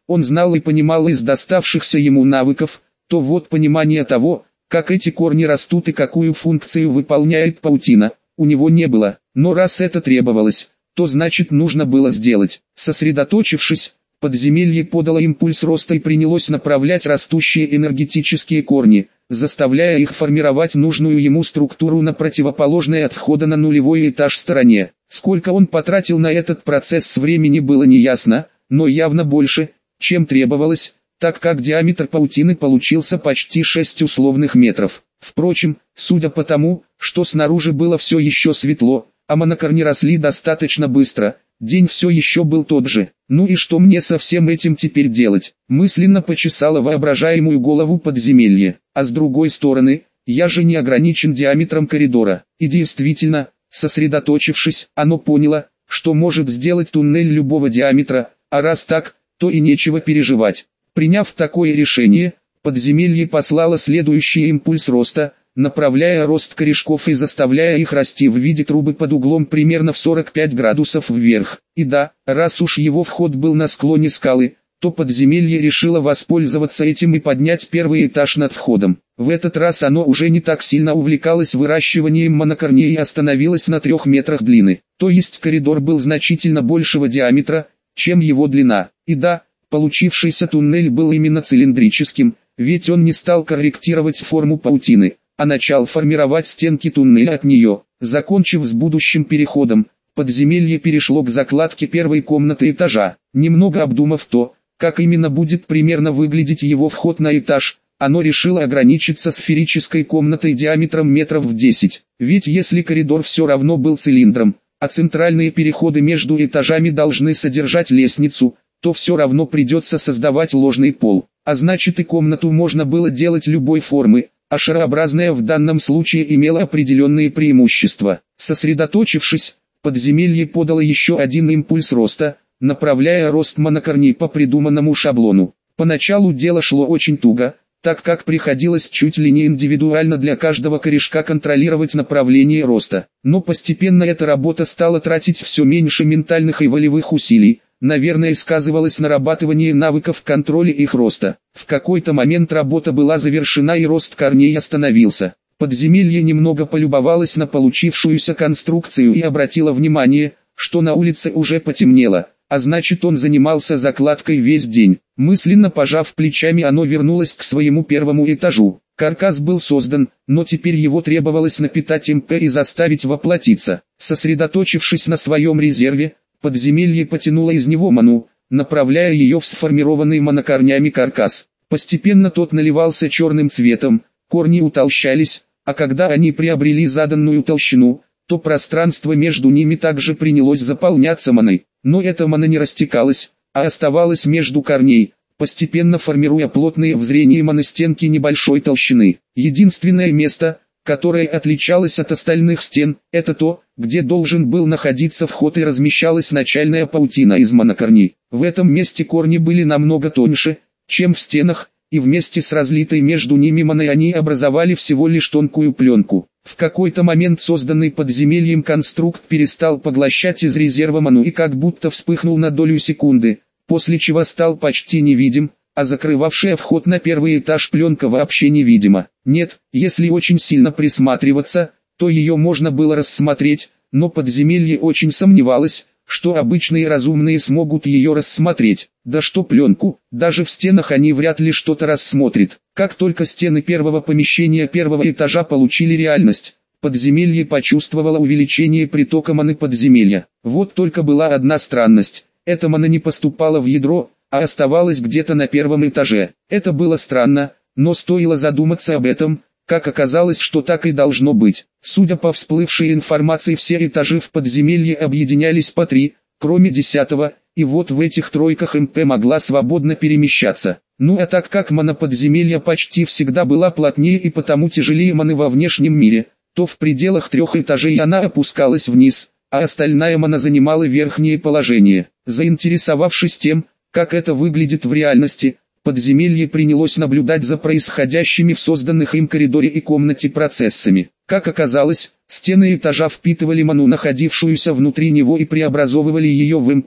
он знал и понимал из доставшихся ему навыков, то вот понимания того, как эти корни растут и какую функцию выполняет паутина, у него не было, но раз это требовалось, то значит нужно было сделать. Сосредоточившись, подземелье подало импульс роста и принялось направлять растущие энергетические корни, заставляя их формировать нужную ему структуру на противоположной от входа на нулевой этаж стороне. Сколько он потратил на этот процесс времени было неясно, но явно больше, чем требовалось, так как диаметр паутины получился почти шесть условных метров. Впрочем, судя по тому, что снаружи было все еще светло, а монокорни росли достаточно быстро, день все еще был тот же. Ну и что мне со всем этим теперь делать? Мысленно почесала воображаемую голову подземелье. А с другой стороны, я же не ограничен диаметром коридора. И действительно, сосредоточившись, оно поняло, что может сделать туннель любого диаметра, а раз так, то и нечего переживать. Приняв такое решение, подземелье послало следующий импульс роста, направляя рост корешков и заставляя их расти в виде трубы под углом примерно в сорок пять градусов вверх. И да, раз уж его вход был на склоне скалы, то подземелье решило воспользоваться этим и поднять первый этаж над входом. В этот раз оно уже не так сильно увлекалось выращиванием монокорней и остановилось на трех метрах длины. То есть коридор был значительно большего диаметра, чем его длина. И да, получившийся туннель был именно цилиндрическим, ведь он не стал корректировать форму паутины, а начал формировать стенки туннеля от нее. Закончив с будущим переходом, подземелье перешло к закладке первой комнаты этажа. Немного обдумав то, как именно будет примерно выглядеть его вход на этаж, оно решило ограничиться сферической комнатой диаметром метров в десять. Ведь если коридор все равно был цилиндром, а центральные переходы между этажами должны содержать лестницу, то все равно придется создавать ложный пол. А значит и комнату можно было делать любой формы, а шарообразная в данном случае имела определенные преимущества. Сосредоточившись, подземелье подало еще один импульс роста, направляя рост монокорней по придуманному шаблону. Поначалу дело шло очень туго, так как приходилось чуть ли не индивидуально для каждого корешка контролировать направление роста. Но постепенно эта работа стала тратить все меньше ментальных и волевых усилий, наверное сказывалось нарабатывание навыков контроля их роста. В какой-то момент работа была завершена и рост корней остановился. Подземелье немного полюбовалось на получившуюся конструкцию и обратило внимание, что на улице уже потемнело, а значит он занимался закладкой весь день. Мысленно пожав плечами, оно вернулось к своему первому этажу. Каркас был создан, но теперь его требовалось напитать МП и заставить воплотиться. Сосредоточившись на своем резерве, подземелье потянуло из него ману, направляя ее в сформированный монокорнями каркас. Постепенно тот наливался черным цветом, корни утолщались, а когда они приобрели заданную толщину, то пространство между ними также принялось заполняться маной. Но эта мана не растекалась, а оставалась между корней, постепенно формируя плотные в зрении моностенки небольшой толщины. Единственное место, которое отличалось от остальных стен, это то, где должен был находиться вход и размещалась начальная паутина из монокорней. В этом месте корни были намного тоньше, чем в стенах, и вместе с разлитой между ними маной они образовали всего лишь тонкую пленку. В какой-то момент созданный подземельем конструкт перестал поглощать из резерва ману и как будто вспыхнул на долю секунды, после чего стал почти невидим, а закрывавшая вход на первый этаж пленка вообще невидима. Нет, если очень сильно присматриваться, то ее можно было рассмотреть, но подземелье очень сомневалось, что обычные разумные смогут ее рассмотреть. Да что пленку, даже в стенах они вряд ли что-то рассмотрят. Как только стены первого помещения первого этажа получили реальность, подземелье почувствовало увеличение притока маны подземелья. Вот только была одна странность. Эта мана не поступала в ядро, а оставалась где-то на первом этаже. Это было странно, но стоило задуматься об этом, как оказалось, что так и должно быть. Судя по всплывшей информации, все этажи в подземелье объединялись по три, кроме десятого, и вот в этих тройках МП могла свободно перемещаться. Ну а так как мана подземелья почти всегда была плотнее и потому тяжелее маны во внешнем мире, то в пределах трех этажей она опускалась вниз, а остальная мана занимала верхнее положение. Заинтересовавшись тем, как это выглядит в реальности, подземелье принялось наблюдать за происходящими в созданных им коридоре и комнате процессами. Как оказалось, стены этажа впитывали ману, находившуюся внутри него, и преобразовывали ее в МП,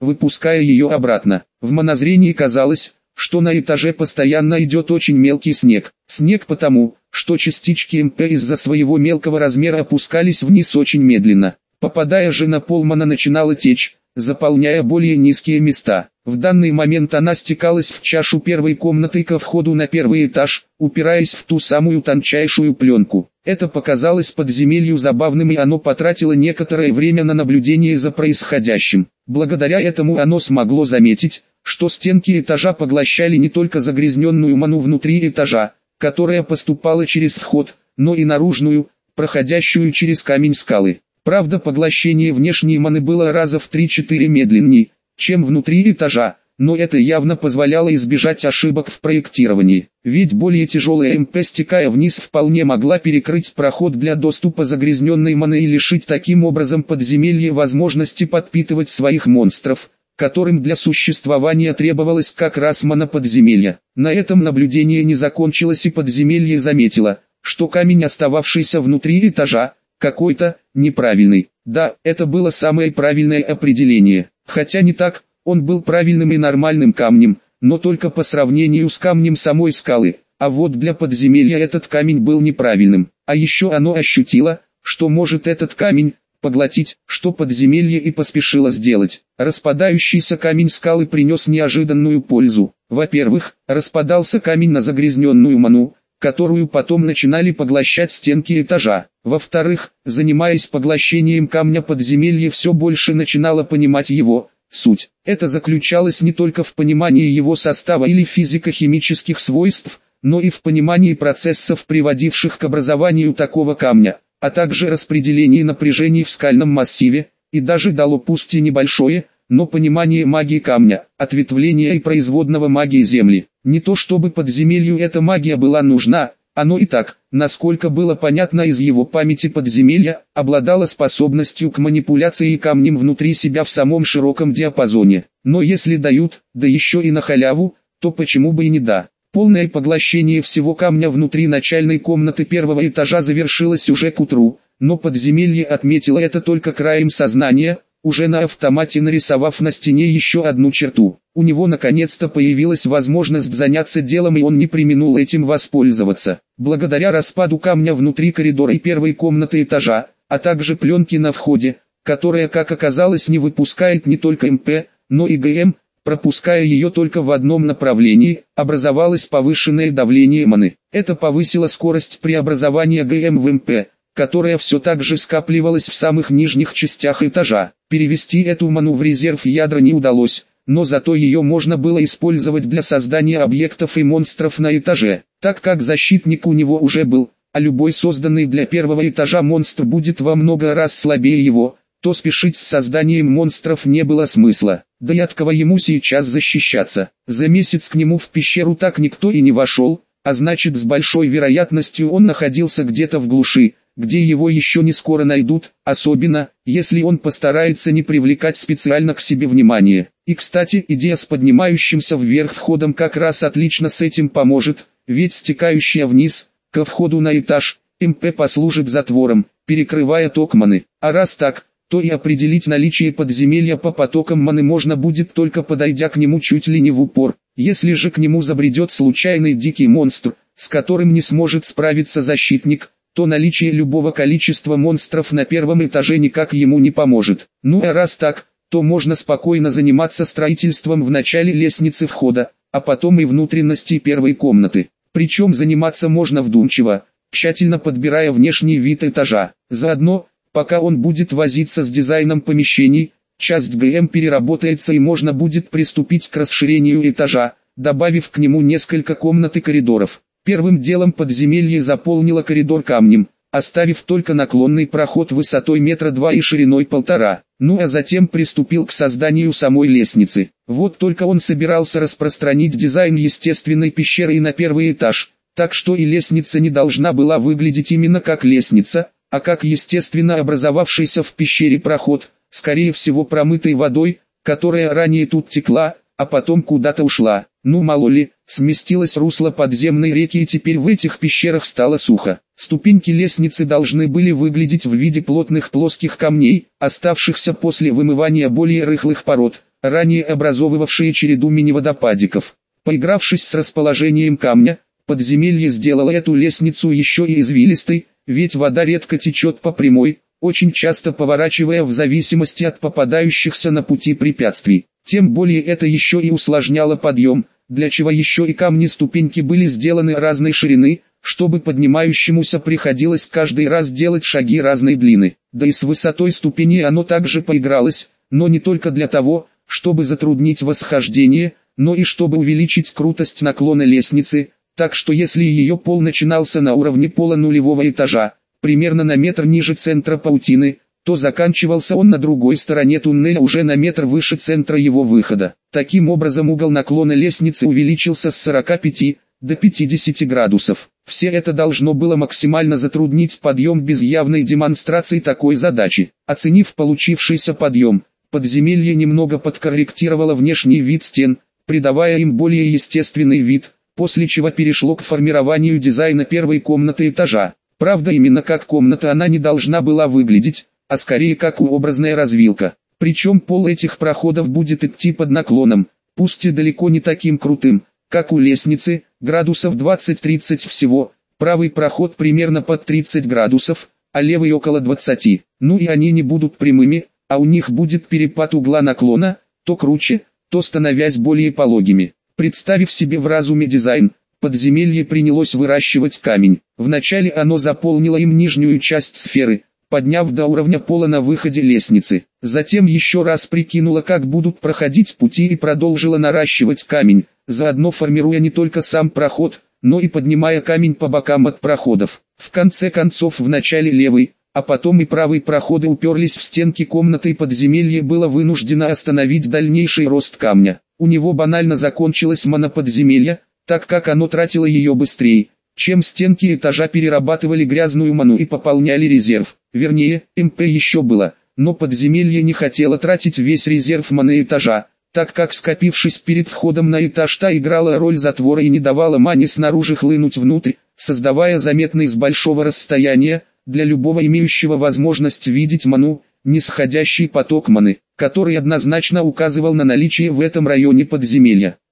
выпуская ее обратно. В монозрении казалось, что на этаже постоянно идет очень мелкий снег. Снег потому, что частички МП из-за своего мелкого размера опускались вниз очень медленно. Попадая же на пол, мана начинала течь, заполняя более низкие места. В данный момент она стекалась в чашу первой комнаты ко входу на первый этаж, упираясь в ту самую тончайшую пленку. Это показалось подземелью забавным, и оно потратило некоторое время на наблюдение за происходящим. Благодаря этому оно смогло заметить, что стенки этажа поглощали не только загрязненную ману внутри этажа, которая поступала через вход, но и наружную, проходящую через камень скалы. Правда, поглощение внешней маны было раза в три-четыре медленнее, чем внутри этажа, но это явно позволяло избежать ошибок в проектировании. Ведь более тяжелая МП, стекая вниз, вполне могла перекрыть проход для доступа загрязненной маны и лишить таким образом подземелья возможности подпитывать своих монстров, которым для существования требовалось как раз мана подземелья. На этом наблюдение не закончилось, и подземелье заметило, что камень, остававшийся внутри этажа, какой-то неправильный. Да, это было самое правильное определение. Хотя не так, он был правильным и нормальным камнем, но только по сравнению с камнем самой скалы. А вот для подземелья этот камень был неправильным. А еще оно ощутило, что может этот камень поглотить, что подземелье и поспешило сделать. Распадающийся камень скалы принес неожиданную пользу. Во-первых, распадался камень на загрязненную ману, которую потом начинали поглощать стенки этажа. Во-вторых, занимаясь поглощением камня, подземелье все больше начинало понимать его суть. Это заключалось не только в понимании его состава или физико-химических свойств, но и в понимании процессов, приводивших к образованию такого камня, а также распределении напряжений в скальном массиве, и даже дало пусть и небольшое, но понимание магии камня, ответвления и производного магии земли. Не то чтобы подземелью эта магия была нужна, оно и так, насколько было понятно из его памяти, подземелья обладало способностью к манипуляции камнем внутри себя в самом широком диапазоне. Но если дают, да еще и на халяву, то почему бы и не да. Полное поглощение всего камня внутри начальной комнаты первого этажа завершилось уже к утру, но подземелье отметило это только краем сознания, уже на автомате нарисовав на стене еще одну черту. У него наконец-то появилась возможность заняться делом, и он не преминул этим воспользоваться. Благодаря распаду камня внутри коридора и первой комнаты этажа, а также пленки на входе, которая, как оказалось, не выпускает не только МП, но и ГМ, пропуская ее только в одном направлении, образовалось повышенное давление маны. Это повысило скорость преобразования ГМ в МП, которая все так же скапливалась в самых нижних частях этажа. Перевести эту ману в резерв ядра не удалось, но зато ее можно было использовать для создания объектов и монстров на этаже. Так как защитник у него уже был, а любой созданный для первого этажа монстр будет во много раз слабее его, то спешить с созданием монстров не было смысла. Да и от кого ему сейчас защищаться? За месяц к нему в пещеру так никто и не вошел, а значит, с большой вероятностью он находился где-то в глуши, где его еще не скоро найдут, особенно, если он постарается не привлекать специально к себе внимание. И кстати, идея с поднимающимся вверх входом как раз отлично с этим поможет, ведь стекающая вниз, ко входу на этаж, МП послужит затвором, перекрывая ток маны. А раз так, то и определить наличие подземелья по потокам маны можно будет только подойдя к нему чуть ли не в упор. Если же к нему забредет случайный дикий монстр, с которым не сможет справиться защитник, то наличие любого количества монстров на первом этаже никак ему не поможет. Ну а раз так, то можно спокойно заниматься строительством в начале лестницы входа, а потом и внутренности первой комнаты. Причем заниматься можно вдумчиво, тщательно подбирая внешний вид этажа. Заодно, пока он будет возиться с дизайном помещений, часть ГМ переработается и можно будет приступить к расширению этажа, добавив к нему несколько комнат и коридоров. Первым делом подземелье заполнило коридор камнем, оставив только наклонный проход высотой метра два и шириной полтора. Ну а затем приступил к созданию самой лестницы. Вот только он собирался распространить дизайн естественной пещеры и на первый этаж, так что и лестница не должна была выглядеть именно как лестница, а как естественно образовавшийся в пещере проход, скорее всего промытый водой, которая ранее тут текла, а потом куда-то ушла. Ну мало ли, сместилось русло подземной реки и теперь в этих пещерах стало сухо. Ступеньки лестницы должны были выглядеть в виде плотных плоских камней, оставшихся после вымывания более рыхлых пород, ранее образовывавшие череду мини-водопадиков. Поигравшись с расположением камня, подземелье сделало эту лестницу еще и извилистой, ведь вода редко течет по прямой, очень часто поворачивая в зависимости от попадающихся на пути препятствий. Тем более это еще и усложняло подъем, для чего еще и камни-ступеньки были сделаны разной ширины, чтобы поднимающемуся приходилось каждый раз делать шаги разной длины. Да и с высотой ступени оно также поигралось, но не только для того, чтобы затруднить восхождение, но и чтобы увеличить крутость наклона лестницы, так что если ее пол начинался на уровне пола нулевого этажа, примерно на метр ниже центра паутины, то заканчивался он на другой стороне туннеля уже на метр выше центра его выхода. Таким образом угол наклона лестницы увеличился с сорока пяти до пятидесяти градусов. Все это должно было максимально затруднить подъем без явной демонстрации такой задачи. Оценив получившийся подъем, подземелье немного подкорректировало внешний вид стен, придавая им более естественный вид, после чего перешло к формированию дизайна первой комнаты этажа. Правда, именно как комната она не должна была выглядеть, а скорее как образная развилка. Причем пол этих проходов будет идти под наклоном, пусть и далеко не таким крутым, как у лестницы, градусов двадцать-тридцать всего, правый проход примерно под тридцать градусов, а левый около двадцати. Ну и они не будут прямыми, а у них будет перепад угла наклона, то круче, то становясь более пологими. Представив себе в разуме дизайн, подземелье принялось выращивать камень. Вначале оно заполнило им нижнюю часть сферы, подняв до уровня пола на выходе лестницы. Затем еще раз прикинуло, как будут проходить пути, и продолжило наращивать камень, заодно формируя не только сам проход, но и поднимая камень по бокам от проходов. В конце концов вначале левый, а потом и правый проходы уперлись в стенки комнаты, и подземелье было вынуждено остановить дальнейший рост камня. У него банально закончилась мана подземелья, так как оно тратило ее быстрее, чем стенки этажа перерабатывали грязную ману и пополняли резерв. Вернее, МП еще было, но подземелье не хотело тратить весь резерв маны этажа, так как, скопившись перед входом на этаж, та играла роль затвора и не давала мане снаружи хлынуть внутрь, создавая заметный с большого расстояния, для любого имеющего возможность видеть ману, нисходящий поток маны, который однозначно указывал на наличие в этом районе подземелья.